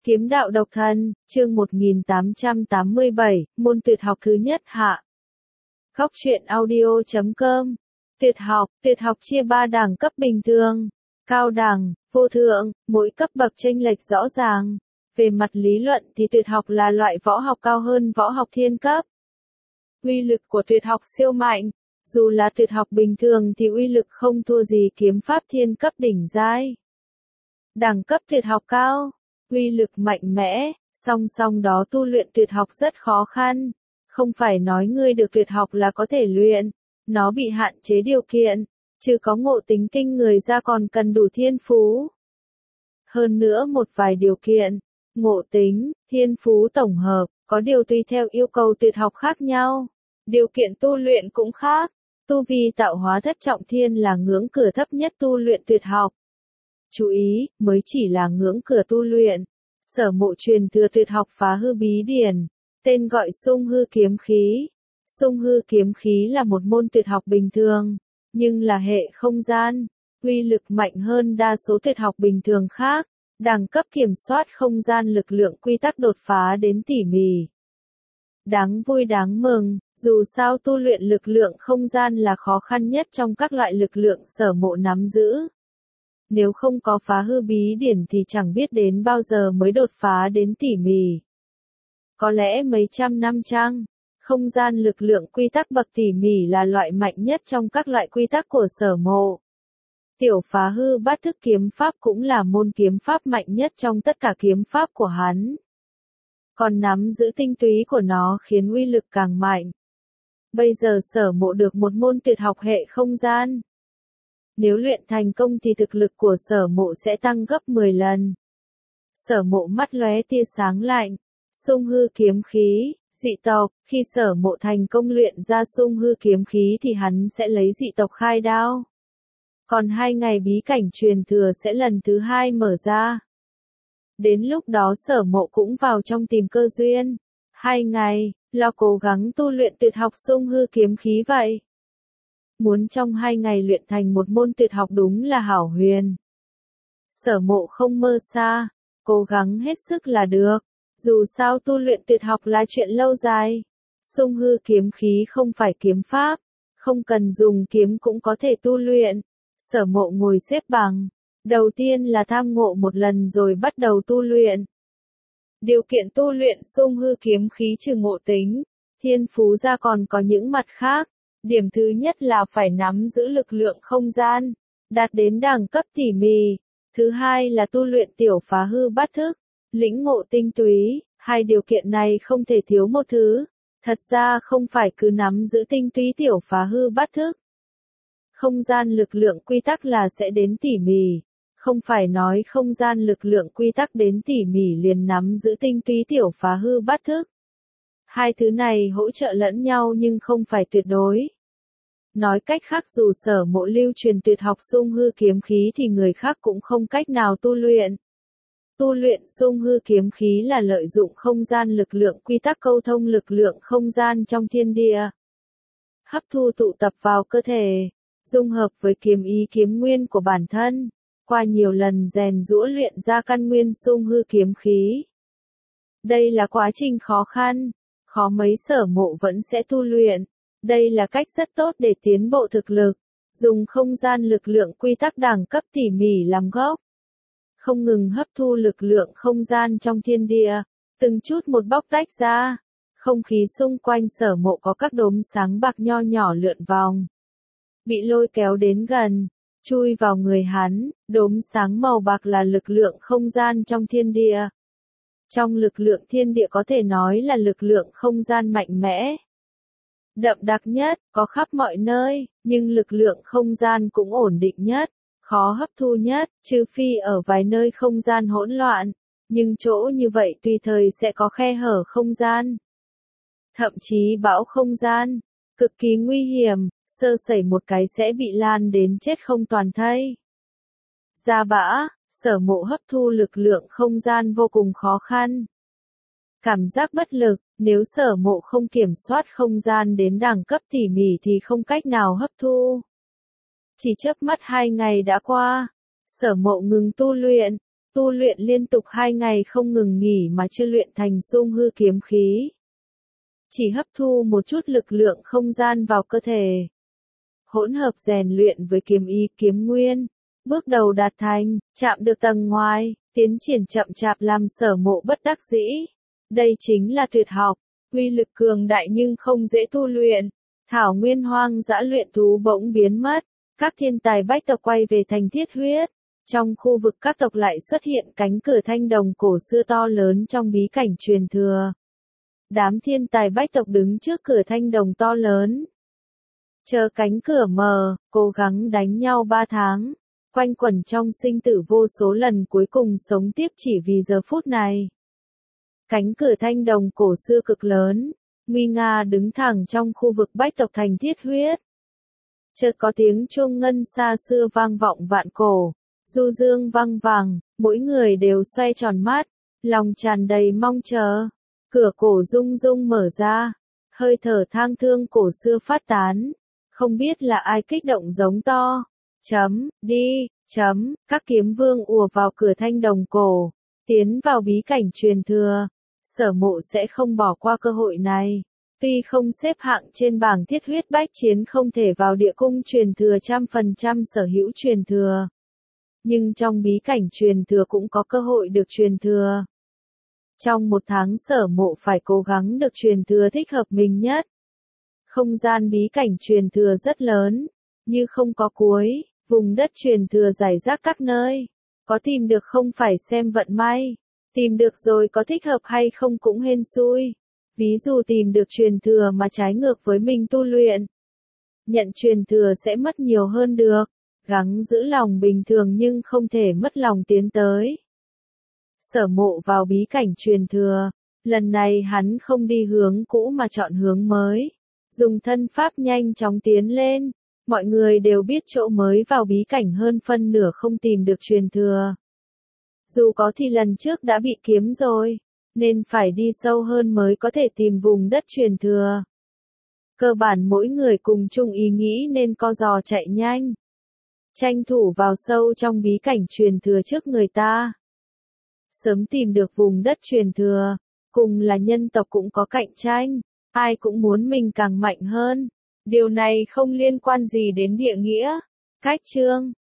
Kiếm đạo độc thân, chương 1887, môn tuyệt học thứ nhất hạ. Góc truyện audio.com. Tuyệt học chia 3 đẳng cấp: bình thường, cao đẳng, vô thượng, mỗi cấp bậc chênh lệch rõ ràng. Về mặt lý luận thì tuyệt học là loại võ học cao hơn võ học thiên cấp. Uy lực của tuyệt học siêu mạnh, dù là tuyệt học bình thường thì uy lực không thua gì kiếm pháp thiên cấp đỉnh giai. Đẳng cấp tuyệt học cao, uy lực mạnh mẽ, song song đó tu luyện tuyệt học rất khó khăn. Không phải nói ngươi được tuyệt học là có thể luyện, nó bị hạn chế điều kiện, chứ có ngộ tính kinh người ra còn cần đủ thiên phú. Hơn nữa một vài điều kiện, ngộ tính, thiên phú tổng hợp, có điều tùy theo yêu cầu tuyệt học khác nhau. Điều kiện tu luyện cũng khác, tu vi tạo hóa thất trọng thiên là ngưỡng cửa thấp nhất tu luyện tuyệt học. Chú ý, mới chỉ là ngưỡng cửa tu luyện. Sở Mộ truyền thừa tuyệt học Phá Hư Bí Điển, tên gọi Sung Hư Kiếm Khí. Sung Hư Kiếm Khí là một môn tuyệt học bình thường, nhưng là hệ không gian, uy lực mạnh hơn đa số tuyệt học bình thường khác. Đẳng cấp kiểm soát không gian lực lượng quy tắc đột phá đến tỉ mỉ. Đáng vui đáng mừng, dù sao tu luyện lực lượng không gian là khó khăn nhất trong các loại lực lượng Sở Mộ nắm giữ. Nếu không có Phá Hư Bí Điển thì chẳng biết đến bao giờ mới đột phá đến tỉ mỉ. Có lẽ mấy trăm năm chăng? Không gian lực lượng quy tắc bậc tỉ mỉ là loại mạnh nhất trong các loại quy tắc của Sở Mộ. Tiểu Phá Hư Bát Thức kiếm pháp cũng là môn kiếm pháp mạnh nhất trong tất cả kiếm pháp của hắn. Còn nắm giữ tinh túy của nó khiến uy lực càng mạnh. Bây giờ Sở Mộ được một môn tuyệt học hệ không gian. Nếu luyện thành công thì thực lực của Sở Mộ sẽ tăng gấp 10 lần. Sở Mộ mắt lóe tia sáng lạnh. Sung Hư Kiếm Khí, dị tộc, khi Sở Mộ thành công luyện ra Sung Hư Kiếm Khí thì hắn sẽ lấy dị tộc khai đao. Còn 2 ngày bí cảnh truyền thừa sẽ lần thứ 2 mở ra. Đến lúc đó Sở Mộ cũng vào trong tìm cơ duyên. 2 ngày, lo cố gắng tu luyện tuyệt học Sung Hư Kiếm Khí vậy. Muốn trong 2 ngày luyện thành một môn tuyệt học đúng là hảo huyền. Sở Mộ không mơ xa, cố gắng hết sức là được. Dù sao tu luyện tuyệt học là chuyện lâu dài. Sung Hư Kiếm Khí không phải kiếm pháp, không cần dùng kiếm cũng có thể tu luyện. Sở Mộ ngồi xếp bằng, đầu tiên là tham ngộ một lần rồi bắt đầu tu luyện. Điều kiện tu luyện Sung Hư Kiếm Khí trừ ngộ tính, thiên phú ra còn có những mặt khác. Điểm thứ nhất là phải nắm giữ lực lượng không gian, đạt đến đẳng cấp tỉ mỉ. Thứ hai là tu luyện tiểu Phá Hư Bát Thức, lĩnh ngộ tinh túy. 2 điều kiện này không thể thiếu một thứ. Thật ra không phải cứ nắm giữ tinh túy tiểu Phá Hư Bát Thức. Không gian lực lượng quy tắc là sẽ đến tỉ mỉ. Không phải nói không gian lực lượng quy tắc đến tỉ mỉ liền nắm giữ tinh túy tiểu Phá Hư Bát Thức. 2 thứ này hỗ trợ lẫn nhau nhưng không phải tuyệt đối. Nói cách khác dù Sở Mộ lưu truyền tuyệt học Sung Hư Kiếm Khí thì người khác cũng không cách nào tu luyện. Tu luyện Sung Hư Kiếm Khí là lợi dụng không gian lực lượng quy tắc câu thông lực lượng không gian trong thiên địa. Hấp thu tụ tập vào cơ thể, dung hợp với kiếm ý kiếm nguyên của bản thân, qua nhiều lần rèn giũa luyện ra căn nguyên Sung Hư Kiếm Khí. Đây là quá trình khó khăn, khó mấy Sở Mộ vẫn sẽ tu luyện. Đây là cách rất tốt để tiến bộ thực lực, dùng không gian lực lượng quy tắc đẳng cấp tỉ mỉ làm gốc. Không ngừng hấp thu lực lượng không gian trong thiên địa, từng chút một bóc tách ra. Không khí xung quanh Sở Mộ có các đốm sáng bạc nho nhỏ lượn vòng. Bị lôi kéo đến gần, chui vào người hắn, đốm sáng màu bạc là lực lượng không gian trong thiên địa. Trong lực lượng thiên địa có thể nói là lực lượng không gian mạnh mẽ. Đậm đặc nhất, có khắp mọi nơi, nhưng lực lượng không gian cũng ổn định nhất, khó hấp thu nhất, trừ phi ở vài nơi không gian hỗn loạn, nhưng chỗ như vậy tùy thời sẽ có khe hở không gian. Thậm chí bão không gian, cực kỳ nguy hiểm, sơ sẩy một cái sẽ bị lan đến chết không toàn thây. Ra bã, Sở Mộ hấp thu lực lượng không gian vô cùng khó khăn. Cảm giác bất lực, nếu Sở Mộ không kiểm soát không gian đến đẳng cấp tỉ mỉ thì không cách nào hấp thu. Chỉ chớp mắt 2 ngày đã qua, Sở Mộ ngừng tu luyện, tu luyện liên tục 2 ngày không ngừng nghỉ mà chưa luyện thành Dung Hư kiếm khí. Chỉ hấp thu một chút lực lượng không gian vào cơ thể. Hỗn hợp rèn luyện với kiếm ý kiếm nguyên. Bước đầu đạt thành, chạm được tầng ngoài, tiến triển chậm chạp làm Sở Mộ bất đắc dĩ. Đây chính là tuyệt học, uy lực cường đại nhưng không dễ tu luyện. Thảo nguyên hoang dã luyện thú bỗng biến mất, các thiên tài bách tộc quay về thành Thiết Huyết. Trong khu vực các tộc lại xuất hiện cánh cửa thanh đồng cổ xưa to lớn trong bí cảnh truyền thừa. Đám thiên tài bách tộc đứng trước cửa thanh đồng to lớn. Chờ cánh cửa mở, cố gắng đánh nhau 3 tháng. Quanh quẩn trong sinh tử vô số lần cuối cùng sống tiếp chỉ vì giờ phút này. Cánh cửa thanh đồng cổ xưa cực lớn, nguy nga đứng thẳng trong khu vực bách tộc thành Thiết Huyết. Chợt có tiếng chuông ngân xa xưa vang vọng vạn cổ, du dương vang vẳng, mỗi người đều xoay tròn mắt, lòng tràn đầy mong chờ. Cửa cổ rung rung mở ra, hơi thở thang thương cổ xưa phát tán, không biết là ai kích động giống to. Đi, các kiếm vương ùa vào cửa thanh đồng cổ, tiến vào bí cảnh truyền thừa. Sở Mộ sẽ không bỏ qua cơ hội này. Tuy không xếp hạng trên bảng Thiết Huyết bách chiến không thể vào địa cung truyền thừa 100% sở hữu truyền thừa. Nhưng trong bí cảnh truyền thừa cũng có cơ hội được truyền thừa. Trong 1 tháng Sở Mộ phải cố gắng được truyền thừa thích hợp mình nhất. Không gian bí cảnh truyền thừa rất lớn, như không có cuối, vùng đất truyền thừa rải rác các nơi. Có tìm được không phải xem vận may, tìm được rồi có thích hợp hay không cũng hên xui. Ví dụ tìm được truyền thừa mà trái ngược với mình tu luyện. Nhận truyền thừa sẽ mất nhiều hơn được, gắng giữ lòng bình thường nhưng không thể mất lòng tiến tới. Sở Mộ vào bí cảnh truyền thừa, lần này hắn không đi hướng cũ mà chọn hướng mới. Dùng thân pháp nhanh chóng tiến lên, mọi người đều biết chỗ mới vào bí cảnh hơn phân nửa không tìm được truyền thừa. Dù có thì lần trước đã bị kiếm rồi, nên phải đi sâu hơn mới có thể tìm vùng đất truyền thừa. Cơ bản mỗi người cùng chung ý nghĩ nên co giò chạy nhanh. Tranh thủ vào sâu trong bí cảnh truyền thừa trước người ta. Sớm tìm được vùng đất truyền thừa, cùng là nhân tộc cũng có cạnh tranh, ai cũng muốn mình càng mạnh hơn. Điều này không liên quan gì đến địa nghĩa. Cách chương